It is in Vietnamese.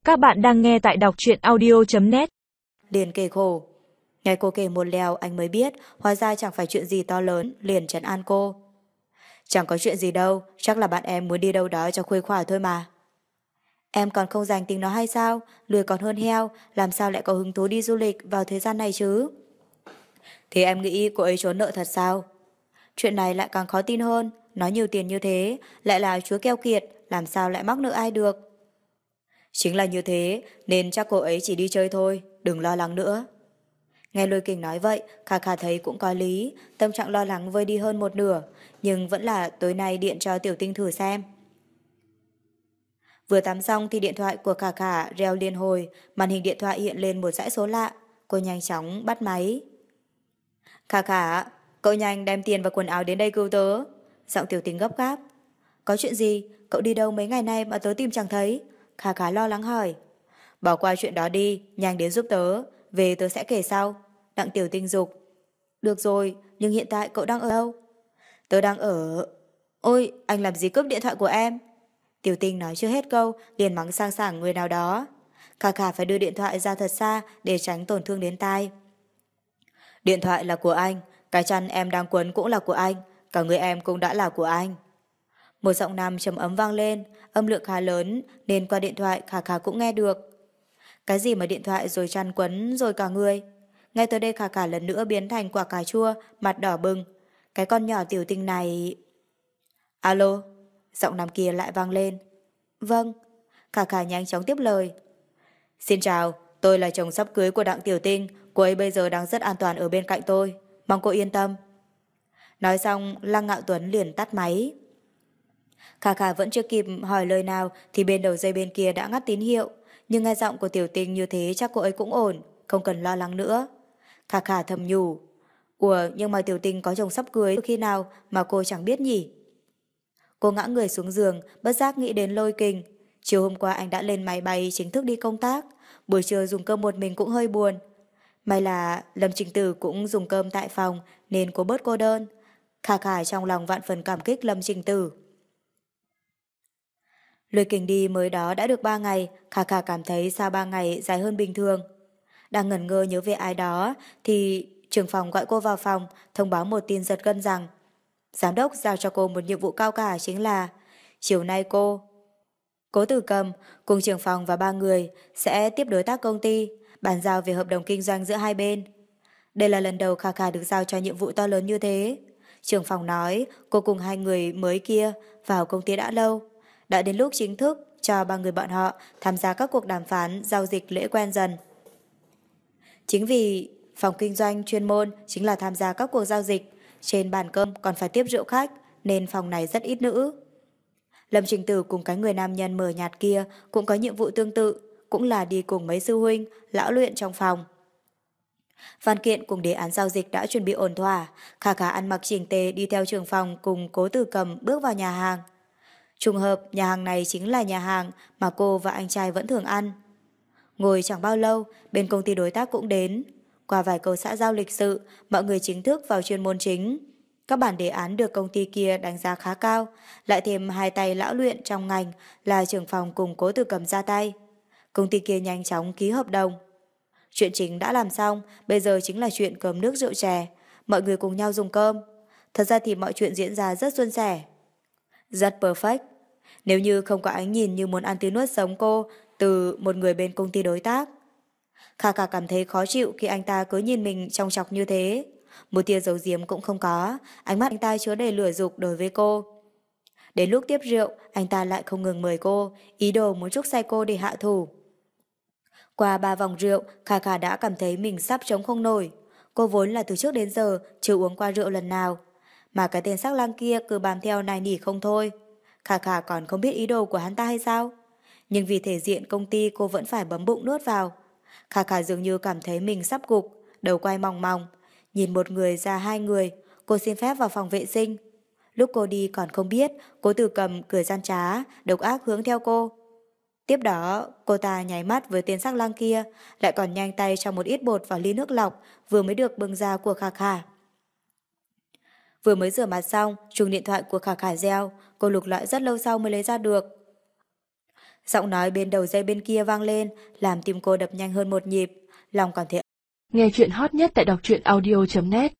Các bạn đang nghe tại đọc truyện audio.net. Liền kề khổ. Nghe cô kể một lèo anh mới biết hóa ra chẳng phải chuyện gì to lớn, liền trấn an cô. Chẳng có chuyện gì đâu, chắc là bạn em muốn đi đâu đó cho khuây khỏa thôi mà. Em còn không dành tính nó hay sao? Lười còn hơn heo, làm sao lại có hứng thú đi du lịch vào thời gian này chứ? Thì em nghĩ cô ấy trốn nợ thật sao? Chuyện này lại càng khó tin hơn, nói nhiều tiền như thế, lại là chúa keo kiệt, làm sao lại mắc nợ ai được? Chính là như thế, nên chắc cô ấy chỉ đi chơi thôi, đừng lo lắng nữa. Nghe Lôi Kình nói vậy, Khà Khà thấy cũng có lý, tâm trạng lo lắng vơi đi hơn một nửa, nhưng vẫn là tối nay điện cho Tiểu Tinh thử xem. Vừa tắm xong thì điện thoại của Khà Khà reo liên hồi, màn hình điện thoại hiện lên một dãy số lạ, cô nhanh chóng bắt máy. Khà Khà, cậu nhanh đem tiền và quần áo đến đây cứu tớ. Giọng Tiểu Tinh gấp gáp. Có chuyện gì? Cậu đi đâu mấy ngày nay mà tớ tìm chẳng thấy? Khà Khà lo lắng hỏi. Bỏ qua chuyện đó đi, nhanh đến giúp tớ, về tớ sẽ kể sau. Đặng Tiểu Tinh dục. Được rồi, nhưng hiện tại cậu đang ở đâu? Tớ đang ở... Ôi, anh làm gì cướp điện thoại của em? Tiểu Tinh nói chưa hết câu, liền mắng sang sảng người nào đó. Khà Khà phải đưa điện thoại ra thật xa để tránh tổn thương đến tai. Điện thoại là của anh, cái chăn em đang quấn cũng là của anh, cả người em cũng đã là của anh. Một giọng nam trầm ấm vang lên, âm lượng khá lớn nên qua điện thoại Khà Khà cũng nghe được. Cái gì mà điện thoại rồi chăn quấn rồi cả người? Ngay tới đây Khà Khà lần nữa biến thành quả cà chua, mặt đỏ bừng. Cái con nhỏ Tiểu Tinh này... Alo, giọng nam kia lại vang lên. Vâng, Khà Khà nhanh chóng tiếp lời. Xin chào, tôi là chồng sắp cưới của Đặng Tiểu Tinh, cô ấy bây giờ đang rất an toàn ở bên cạnh tôi, mong cô yên tâm. Nói xong, Lăng Ngạo Tuấn liền tắt máy. Khà Khà vẫn chưa kịp hỏi lời nào thì bên đầu dây bên kia đã ngắt tín hiệu, nhưng nghe giọng của Tiểu Tinh như thế chắc cô ấy cũng ổn, không cần lo lắng nữa. Khà Khà thầm nhủ. Ủa, nhưng mà Tiểu Tinh có chồng sắp cưới khi nào mà cô chẳng biết nhỉ? Cô ngã người xuống giường, bất giác nghĩ đến Lôi Kình. Chiều hôm qua anh đã lên máy bay chính thức đi công tác, buổi trưa dùng cơm một mình cũng hơi buồn. May là Lâm Trình Tử cũng dùng cơm tại phòng nên cô bớt cô đơn. Khà Khà trong lòng vạn phần cảm kích Lâm Trình Tử. Lôi Kình đi mới đó đã được 3 ngày, Khà Khà cảm thấy sao 3 ngày dài hơn bình thường. Đang ngẩn ngơ nhớ về ai đó thì trưởng phòng gọi cô vào phòng thông báo một tin giật gân rằng giám đốc giao cho cô một nhiệm vụ cao cả, chính là chiều nay Cố Tử Cầm cùng trưởng phòng và 3 người sẽ tiếp đối tác công ty, bàn giao về hợp đồng kinh doanh giữa hai bên. Đây là lần đầu Khà Khà được giao cho nhiệm vụ to lớn như thế. Trưởng phòng nói cô cùng 2 người mới kia vào công ty đã lâu, đã đến lúc chính thức cho 3 người bọn họ tham gia các cuộc đàm phán giao dịch lễ quen dần. Chính vì phòng kinh doanh chuyên môn chính là tham gia các cuộc giao dịch, trên bàn cơm còn phải tiếp rượu khách nên phòng này rất ít nữ. Lâm Trình Tử cùng cái người nam nhân mờ nhạt kia cũng có nhiệm vụ tương tự, cũng là đi cùng mấy sư huynh, lão luyện trong phòng. Văn kiện cùng đề án giao dịch đã chuẩn bị ổn thỏa, Khà Khà ăn mặc chỉnh tề đi theo trưởng phòng cùng Cố Tử Cầm bước vào nhà hàng. Trùng hợp, nhà hàng này chính là nhà hàng mà cô và anh trai vẫn thường ăn. Ngồi chẳng bao lâu, bên công ty đối tác cũng đến. Qua vài câu xã giao lịch sự, mọi người chính thức vào chuyên môn chính. Các bản đề án được công ty kia đánh giá khá cao, lại thêm 2 tay lão luyện trong ngành là trưởng phòng cùng Cố Tử Cầm ra tay. Công ty kia nhanh chóng ký hợp đồng. Chuyện chính đã làm xong, bây giờ chính là chuyện cơm nước rượu chè, mọi người cùng nhau dùng cơm. Thật ra thì mọi chuyện diễn ra rất suôn sẻ. Rất perfect. Nếu như không có ánh nhìn như muốn ăn tươi nuốt sống cô từ một người bên công ty đối tác. Khà Khà cảm thấy khó chịu khi anh ta cứ nhìn mình trong chọc như thế. Một tia dấu diếm cũng không có, ánh mắt anh ta chứa đầy lửa dục đối với cô. Đến lúc tiếp rượu, anh ta lại không ngừng mời cô, ý đồ muốn trúc say cô để hạ thủ. Qua 3 vòng rượu, Khà Khà đã cảm thấy mình sắp chống không nổi. Cô vốn là từ trước đến giờ chưa uống qua rượu lần nào, mà cái tên sắc lang kia cứ bám theo nài nỉ không thôi. Khà Khà còn không biết ý đồ của hắn ta hay sao? Nhưng vì thể diện công ty cô vẫn phải bấm bụng nuốt vào. Khà Khà dường như cảm thấy mình sắp gục, đầu quay mòng mòng. Nhìn một người ra 2 người, cô xin phép vào phòng vệ sinh. Lúc cô đi còn không biết, Cố Tử Cầm cười gian trá, độc ác hướng theo cô. Tiếp đó, cô ta nháy mắt với tên sắc lang kia, lại còn nhanh tay cho một ít bột vào ly nước lọc vừa mới được bưng ra của Khà Khà. Vừa mới rửa mặt xong, chuông điện thoại của Khà Khà reo, cô lục lọi rất lâu sau mới lấy ra được. Giọng nói bên đầu dây bên kia vang lên, làm tim cô đập nhanh hơn một nhịp, lòng còn thấy. Nghe chuyện hot nhất tại đọc truyện audio.net